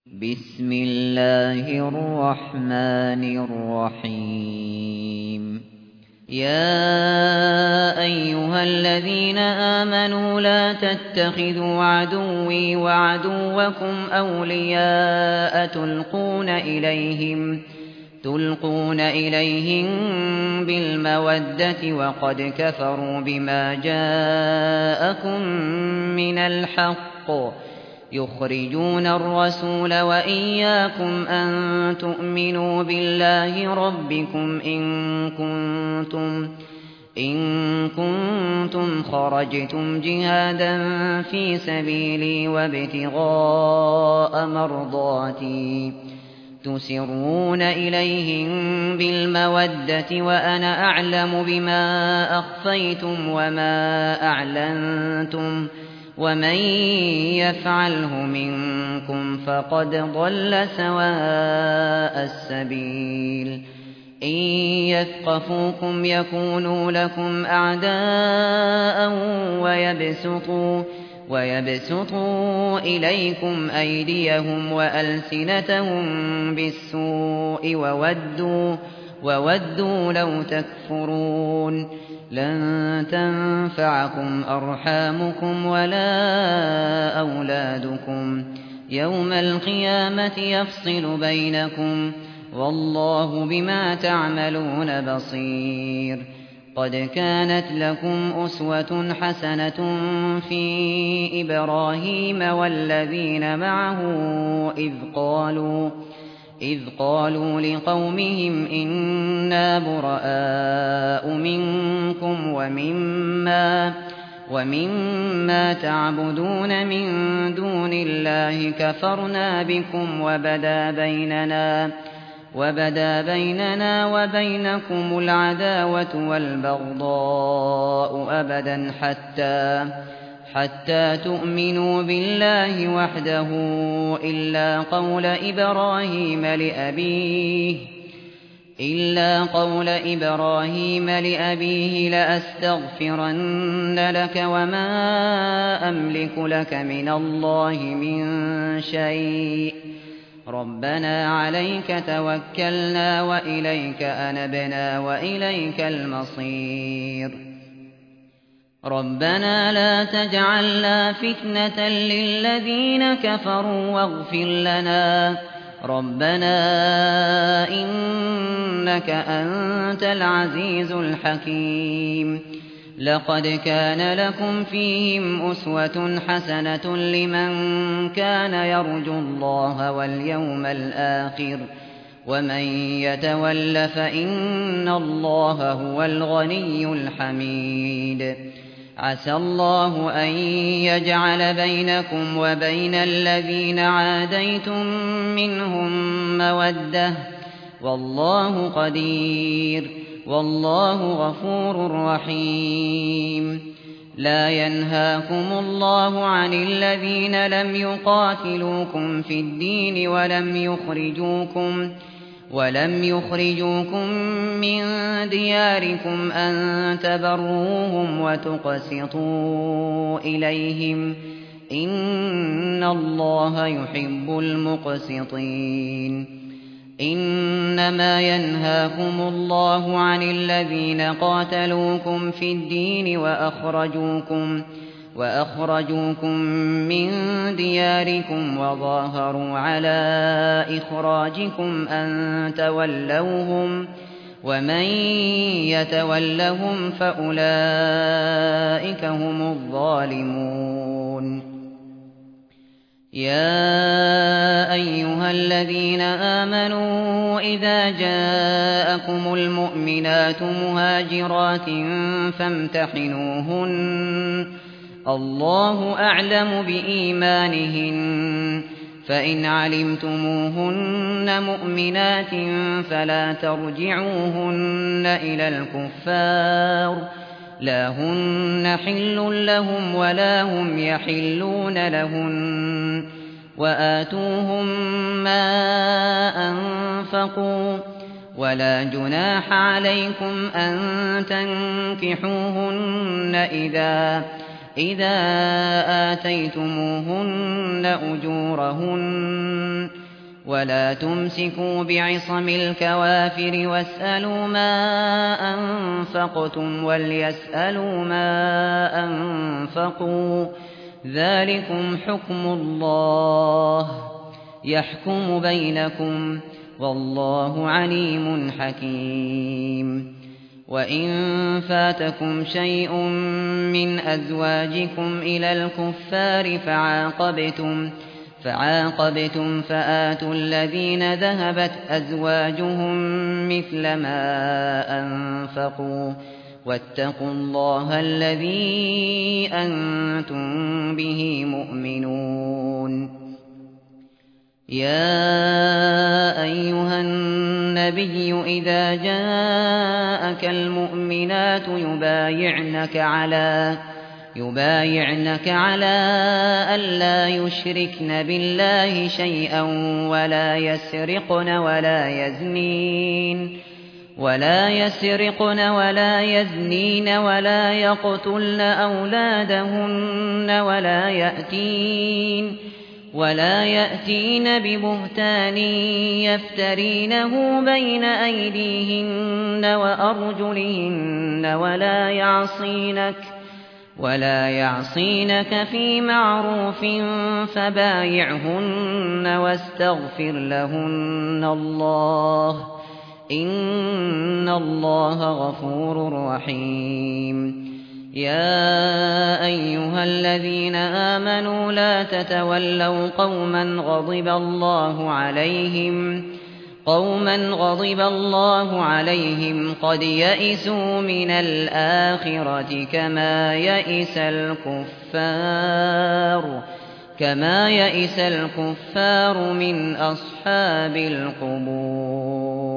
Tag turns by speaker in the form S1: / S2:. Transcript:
S1: بسم الله الرحمن الرحيم يا أيها الذين آمنوا لا تتخذوا عدوي وعدوكم أولياء تلقون إليهم بالمودة وقد كفروا بما جاءكم من الحق يخرجون الرسول وإياكم أن تؤمنوا بالله ربكم إن كنتم خرجتم جهادا في سبيلي وابتغاء مرضاتي تسرون إليهم بالمودة وأنا أعلم بما أخفيتم وما أعلنتم ومن يفعله منكم فقد ضل سواء السبيل إن يثقفوكم يكونوا لكم أعداء ويبسطوا إليكم أيديهم وألسنتهم بالسوء وودوا لو تكفرون لن تنفعكم أرحامكم ولا أولادكم يوم القيامة يفصل بينكم والله بما تعملون بصير قد كانت لكم أسوة حسنة في إبراهيم والذين معه إذ قالوا لقومهم إنا براء منكم ومما تعبدون من دون الله كفرنا بكم وبدا بيننا وبينكم العداوة والبغضاء أبدا حتى تؤمنوا بالله وحده إلا قول إبراهيم لأبيه لأستغفرن لك وما أملك لك من الله من شيء ربنا عليك توكلنا وإليك أنبنا وإليك المصير ربنا لا تجعلنا فتنة للذين كفروا واغفر لنا ربنا إنك أنت العزيز الحكيم لقد كان لكم فيهم أسوة حسنة لمن كان يرجو الله واليوم الآخر ومن يتول فإن الله هو الغني الحميد عسى الله أن يجعل بينكم وبين الذين عاديتم منهم مودة والله قدير والله غفور رحيم لا ينهاكم الله عن الذين لم يقاتلوكم في الدين ولم يخرجوكم من دياركم أن تبروهم وتقسطوا إليهم إن الله يحب المقسطين إنما ينهاكم الله عن الذين قاتلوكم في الدين وأخرجوكم من دياركم وظاهروا على إخراجكم أن تولوهم ومن يتولهم فأولئك هم الظالمون يا أيها الذين آمنوا إذا جاءكم المؤمنات مهاجرات فامتحنوهن الله أعلم بإيمانهن فإن علمتموهن مؤمنات فلا ترجعوهن إلى الكفار لا هن حل لهم ولا هم يحلون لهن وآتوهم ما أنفقوا ولا جناح عليكم أن تنكحوهن إذا آتيتموهن أجورهن ولا تمسكوا بعصم الكوافر واسألوا ما أنفقتم وليسألوا ما أنفقوا ذلكم حكم الله يحكم بينكم والله عليم حكيم. وإن فاتكم شيء من أزواجكم إلى الكفار فعاقبتم فآتوا الذين ذهبت أزواجهم مثل ما أنفقوا واتقوا الله الذي أنتم به مؤمنون. يا أيها النبي إذا جاءك المؤمنات يبايعنك على ألا يشركن بالله شيئا ولا يسرقن ولا يزنين ولا يقتلن أولادهن ولا يأتين ببهتان يفترينه بين أيديهن وأرجلهن ولا يعصينك في معروف فبايعهن واستغفر لهن الله إن الله غفور رحيم. يا أيها الذين آمنوا لا تتولوا قوما غضب الله عليهم قد يئسوا من الآخرة كما يئس الكفار من أصحاب القبور.